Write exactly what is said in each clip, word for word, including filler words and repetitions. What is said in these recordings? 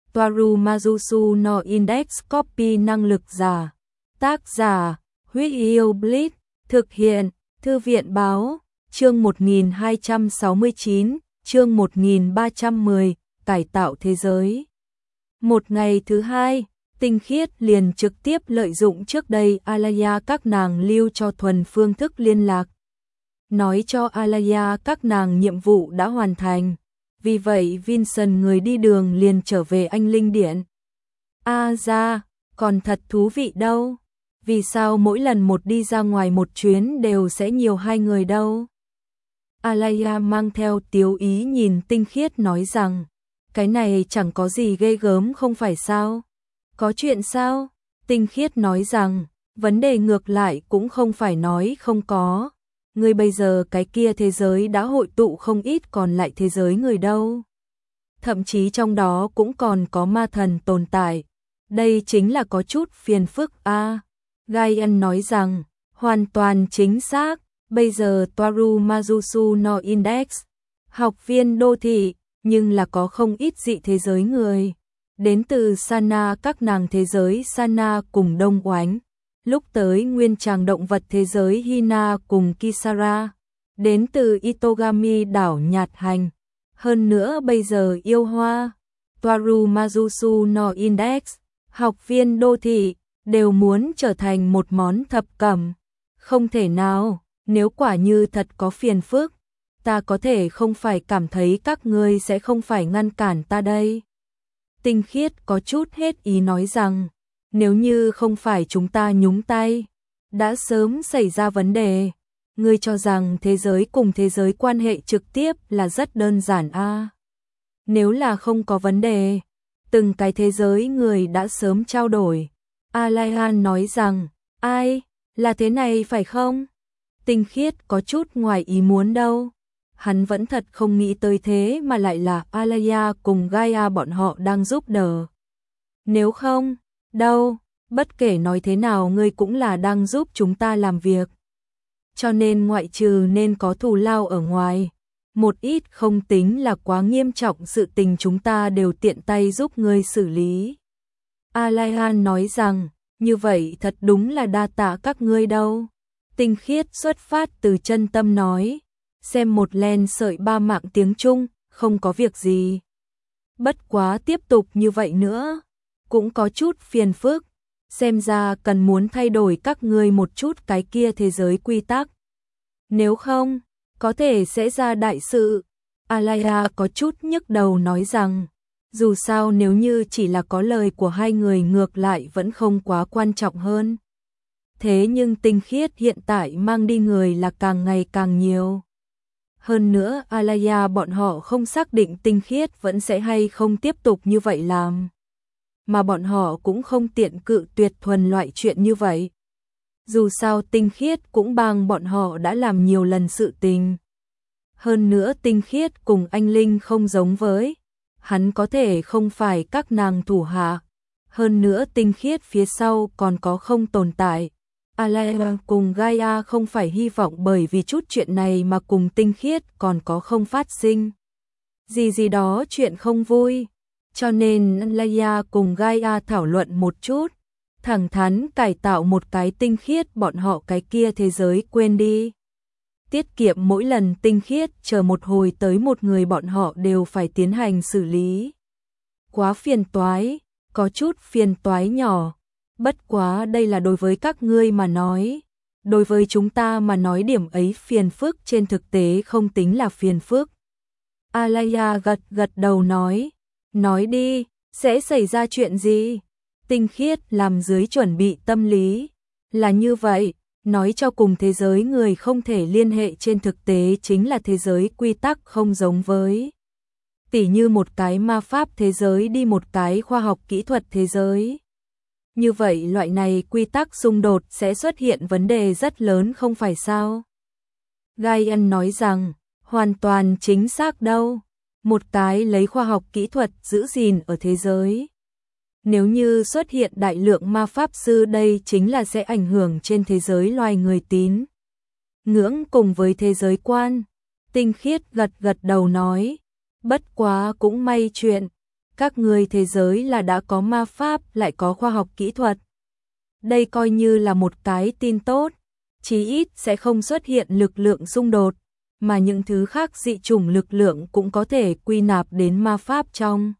Toaru Majusu no Index Copy năng lực giả. Tác giả, Huyết Yêu Blitz, thực hiện, Thư viện báo, chương một nghìn hai trăm sáu mươi chín, chương một nghìn ba trăm mười, cải tạo thế giới. Một ngày thứ hai, Tinh Khiết liền trực tiếp lợi dụng trước đây Alaya các nàng lưu cho Thuần phương thức liên lạc. Nói cho Alaya các nàng nhiệm vụ đã hoàn thành. Vì vậy Vincent người đi đường liền trở về Anh Linh Điện. A à ra, còn thật thú vị đâu. Vì sao mỗi lần một đi ra ngoài một chuyến đều sẽ nhiều hai người đâu? Alaya mang theo tiếu ý nhìn Tinh Khiết nói rằng, cái này chẳng có gì ghê gớm không phải sao? Có chuyện sao? Tinh Khiết nói rằng, vấn đề ngược lại cũng không phải nói không có. Người bây giờ cái kia thế giới đã hội tụ không ít còn lại thế giới người đâu. Thậm chí trong đó cũng còn có ma thần tồn tại. Đây chính là có chút phiền phức a. À, Gaian nói rằng, hoàn toàn chính xác, bây giờ Toaru Majusu no Index, học viên đô thị, nhưng là có không ít dị thế giới người. Đến từ Sana các nàng thế giới Sana cùng Đông Oánh. Lúc tới nguyên tràng động vật thế giới Hina cùng Kisara, đến từ Itogami đảo Nhạt Hành. Hơn nữa bây giờ yêu hoa, Toaru Majusu no Index, học viên đô thị, đều muốn trở thành một món thập cẩm. Không thể nào, nếu quả như thật có phiền phức, ta có thể không phải cảm thấy các ngươi sẽ không phải ngăn cản ta đây. Tinh Khiết có chút hết ý nói rằng, nếu như không phải chúng ta nhúng tay, đã sớm xảy ra vấn đề. Ngươi cho rằng thế giới cùng thế giới quan hệ trực tiếp là rất đơn giản a? À? Nếu là không có vấn đề, từng cái thế giới người đã sớm trao đổi. Alaihan nói rằng, ai, là thế này phải không? Tinh Khiết có chút ngoài ý muốn đâu. Hắn vẫn thật không nghĩ tới thế mà lại là Alaya cùng Gaia bọn họ đang giúp đỡ. Nếu không, đâu, bất kể nói thế nào ngươi cũng là đang giúp chúng ta làm việc. Cho nên ngoại trừ nên có thù lao ở ngoài, một ít không tính là quá nghiêm trọng sự tình chúng ta đều tiện tay giúp ngươi xử lý. Alaihan nói rằng, như vậy thật đúng là đa tạ các ngươi đâu. Tinh Khiết xuất phát từ chân tâm nói, xem một len sợi ba mạng tiếng Trung, không có việc gì. Bất quá tiếp tục như vậy nữa, cũng có chút phiền phức, xem ra cần muốn thay đổi các ngươi một chút cái kia thế giới quy tắc. Nếu không, có thể sẽ ra đại sự. Alaya có chút nhức đầu nói rằng, dù sao nếu như chỉ là có lời của hai người ngược lại vẫn không quá quan trọng hơn. Thế nhưng Tinh Khiết hiện tại mang đi người là càng ngày càng nhiều. Hơn nữa Alaya bọn họ không xác định Tinh Khiết vẫn sẽ hay không tiếp tục như vậy làm. Mà bọn họ cũng không tiện cự tuyệt thuần loại chuyện như vậy. Dù sao Tinh Khiết cũng bằng bọn họ đã làm nhiều lần sự tình. Hơn nữa Tinh Khiết cùng anh Linh không giống với. Hắn có thể không phải các nàng thủ hạ. Hơn nữa Tinh Khiết phía sau còn có không tồn tại. Alaya cùng Gaia không phải hy vọng bởi vì chút chuyện này mà cùng Tinh Khiết còn có không phát sinh. Gì gì đó chuyện không vui. Cho nên Alaya cùng Gaia thảo luận một chút. Thẳng thắn cải tạo một cái Tinh Khiết bọn họ cái kia thế giới quên đi. Tiết kiệm mỗi lần Tinh Khiết chờ một hồi tới một người bọn họ đều phải tiến hành xử lý. Quá phiền toái, có chút phiền toái nhỏ. Bất quá đây là đối với các ngươi mà nói. Đối với chúng ta mà nói điểm ấy phiền phức trên thực tế không tính là phiền phức. Alaya gật gật đầu nói. Nói đi, sẽ xảy ra chuyện gì? Tinh Khiết làm dưới chuẩn bị tâm lý. Là như vậy, nói cho cùng thế giới người không thể liên hệ trên thực tế chính là thế giới quy tắc không giống với. Tỉ như một cái ma pháp thế giới đi một cái khoa học kỹ thuật thế giới. Như vậy loại này quy tắc xung đột sẽ xuất hiện vấn đề rất lớn không phải sao? Gaian nói rằng, hoàn toàn chính xác đâu. Một cái lấy khoa học kỹ thuật giữ gìn ở thế giới. Nếu như xuất hiện đại lượng ma pháp sư đây chính là sẽ ảnh hưởng trên thế giới loài người tín ngưỡng cùng với thế giới quan. Tinh Khiết gật gật đầu nói, bất quá cũng may chuyện, Các ngươi thế giới là đã có ma pháp lại có khoa học kỹ thuật. Đây coi như là một cái tin tốt, chí ít sẽ không xuất hiện lực lượng xung đột, mà những thứ khác dị chủng lực lượng cũng có thể quy nạp đến ma pháp trong.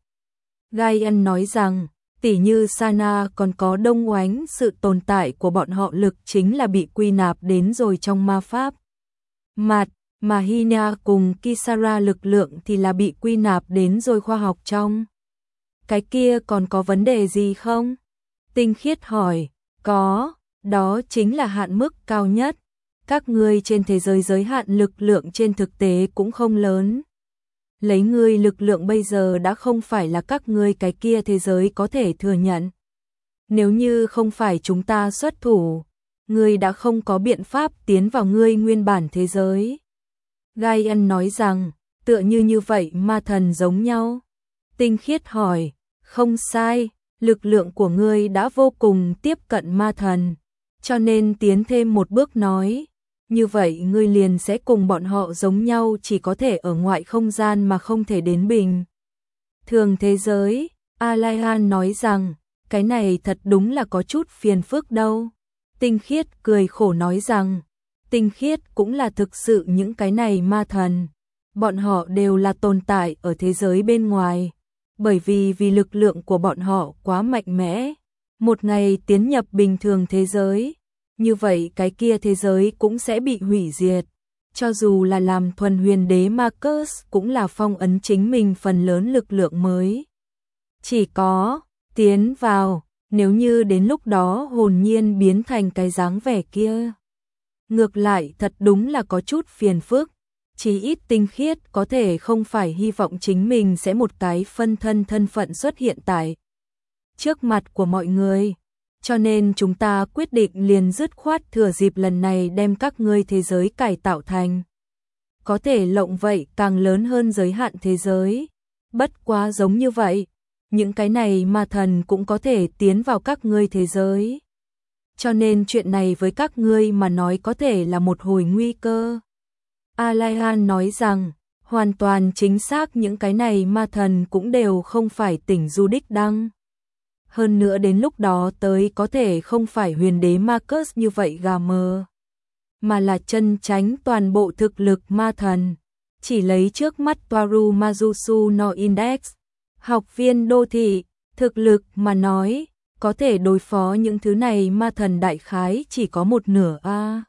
Gaian nói rằng, tỉ như Sana còn có Đông Oánh, sự tồn tại của bọn họ lực chính là bị quy nạp đến rồi trong ma pháp. Mặt, mà Hina cùng Kisara lực lượng thì là bị quy nạp đến rồi khoa học trong. Cái kia còn có vấn đề gì không? Tinh Khiết hỏi, có, đó chính là hạn mức cao nhất. Các ngươi trên thế giới giới hạn lực lượng trên thực tế cũng không lớn. Lấy ngươi lực lượng bây giờ đã không phải là các ngươi cái kia thế giới có thể thừa nhận. Nếu như không phải chúng ta xuất thủ, ngươi đã không có biện pháp tiến vào ngươi nguyên bản thế giới. Gaian nói rằng, tựa như như vậy ma thần giống nhau. Tinh Khiết hỏi, không sai, lực lượng của ngươi đã vô cùng tiếp cận ma thần, cho nên tiến thêm một bước nói, như vậy ngươi liền sẽ cùng bọn họ giống nhau, chỉ có thể ở ngoại không gian mà không thể đến bình thường thế giới. Alaihan nói rằng, cái này thật đúng là có chút phiền phức đâu. Tinh Khiết cười khổ nói rằng, Tinh Khiết cũng là thực sự những cái này ma thần, bọn họ đều là tồn tại ở thế giới bên ngoài, bởi vì vì lực lượng của bọn họ quá mạnh mẽ, một ngày tiến nhập bình thường thế giới, như vậy cái kia thế giới cũng sẽ bị hủy diệt. Cho dù là làm thuần huyền đế Marcus cũng là phong ấn chính mình phần lớn lực lượng mới. Chỉ có tiến vào, nếu như đến lúc đó hồn nhiên biến thành cái dáng vẻ kia. Ngược lại thật đúng là có chút phiền phức, chí ít Tinh Khiết có thể không phải hy vọng chính mình sẽ một cái phân thân thân phận xuất hiện tại trước mặt của mọi người. Cho nên chúng ta quyết định liền dứt khoát thừa dịp lần này đem các ngươi thế giới cải tạo thành có thể lộng vậy càng lớn hơn giới hạn thế giới. Bất quá giống như vậy, những cái này ma thần cũng có thể tiến vào các ngươi thế giới. Cho nên chuyện này với các ngươi mà nói có thể là một hồi nguy cơ. Alaihan nói rằng, hoàn toàn chính xác, những cái này ma thần cũng đều không phải tỉnh du đích đăng. Hơn nữa đến lúc đó tới có thể không phải huyền đế Marcus như vậy gà mờ, mà là chân chánh toàn bộ thực lực ma thần. Chỉ lấy trước mắt Toaru Majusu no Index, học viên đô thị, thực lực mà nói, có thể đối phó những thứ này ma thần đại khái chỉ có một nửa a.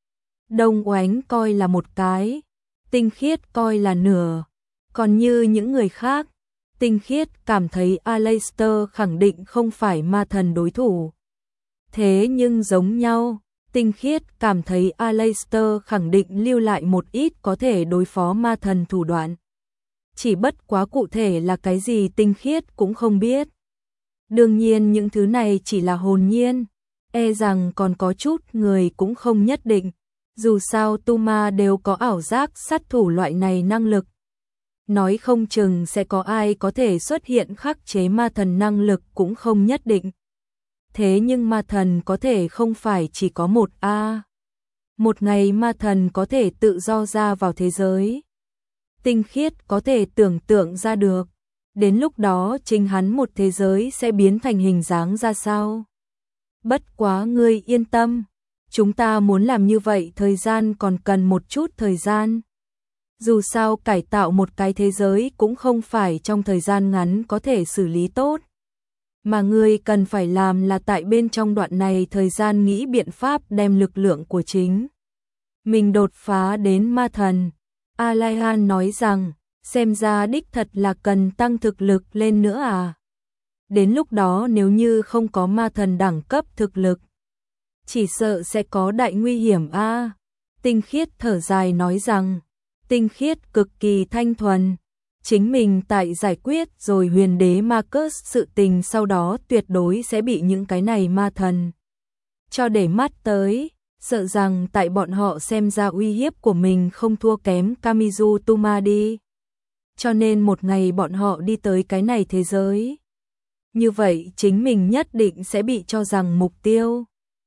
Đông Oánh coi là một cái, Tinh Khiết coi là nửa, còn như những người khác, Tinh Khiết cảm thấy Aleister khẳng định không phải ma thần đối thủ. Thế nhưng giống nhau, Tinh Khiết cảm thấy Aleister khẳng định lưu lại một ít có thể đối phó ma thần thủ đoạn. Chỉ bất quá cụ thể là cái gì Tinh Khiết cũng không biết. Đương nhiên những thứ này chỉ là hồn nhiên, e rằng còn có chút người cũng không nhất định. Dù sao tu ma đều có ảo giác sát thủ loại này năng lực. Nói không chừng sẽ có ai có thể xuất hiện khắc chế ma thần năng lực cũng không nhất định. Thế nhưng ma thần có thể không phải chỉ có một a. Một ngày ma thần có thể tự do ra vào thế giới. Tinh Khiết có thể tưởng tượng ra được. Đến lúc đó chính hắn một thế giới sẽ biến thành hình dáng ra sao. Bất quá ngươi yên tâm. Chúng ta muốn làm như vậy thời gian còn cần một chút thời gian. Dù sao cải tạo một cái thế giới cũng không phải trong thời gian ngắn có thể xử lý tốt. Mà ngươi cần phải làm là tại bên trong đoạn này thời gian nghĩ biện pháp đem lực lượng của chính mình đột phá đến ma thần. Alaihan nói rằng, xem ra đích thật là cần tăng thực lực lên nữa à. Đến lúc đó nếu như không có ma thần đẳng cấp thực lực, chỉ sợ sẽ có đại nguy hiểm a. À. Tinh Khiết thở dài nói rằng, Tinh Khiết cực kỳ thanh thuần, chính mình tại giải quyết rồi huyền đế Marcus sự tình sau đó tuyệt đối sẽ bị những cái này ma thần cho để mắt tới, sợ rằng tại bọn họ xem ra uy hiếp của mình không thua kém Kamizu Tuma đi. Cho nên một ngày bọn họ đi tới cái này thế giới, như vậy chính mình nhất định sẽ bị cho rằng mục tiêu.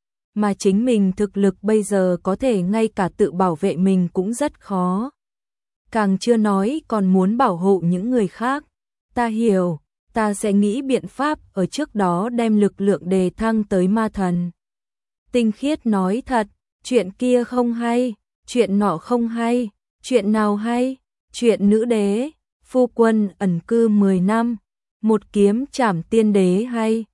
Mà chính mình thực lực bây giờ có thể ngay cả tự bảo vệ mình cũng rất khó. Càng chưa nói còn muốn bảo hộ những người khác. Ta hiểu, ta sẽ nghĩ biện pháp ở trước đó đem lực lượng đề thăng tới ma thần. Tinh Khiết nói thật, chuyện kia không hay, chuyện nọ không hay, chuyện nào hay, chuyện nữ đế, phu quân ẩn cư mười năm, một kiếm trảm tiên đế hay.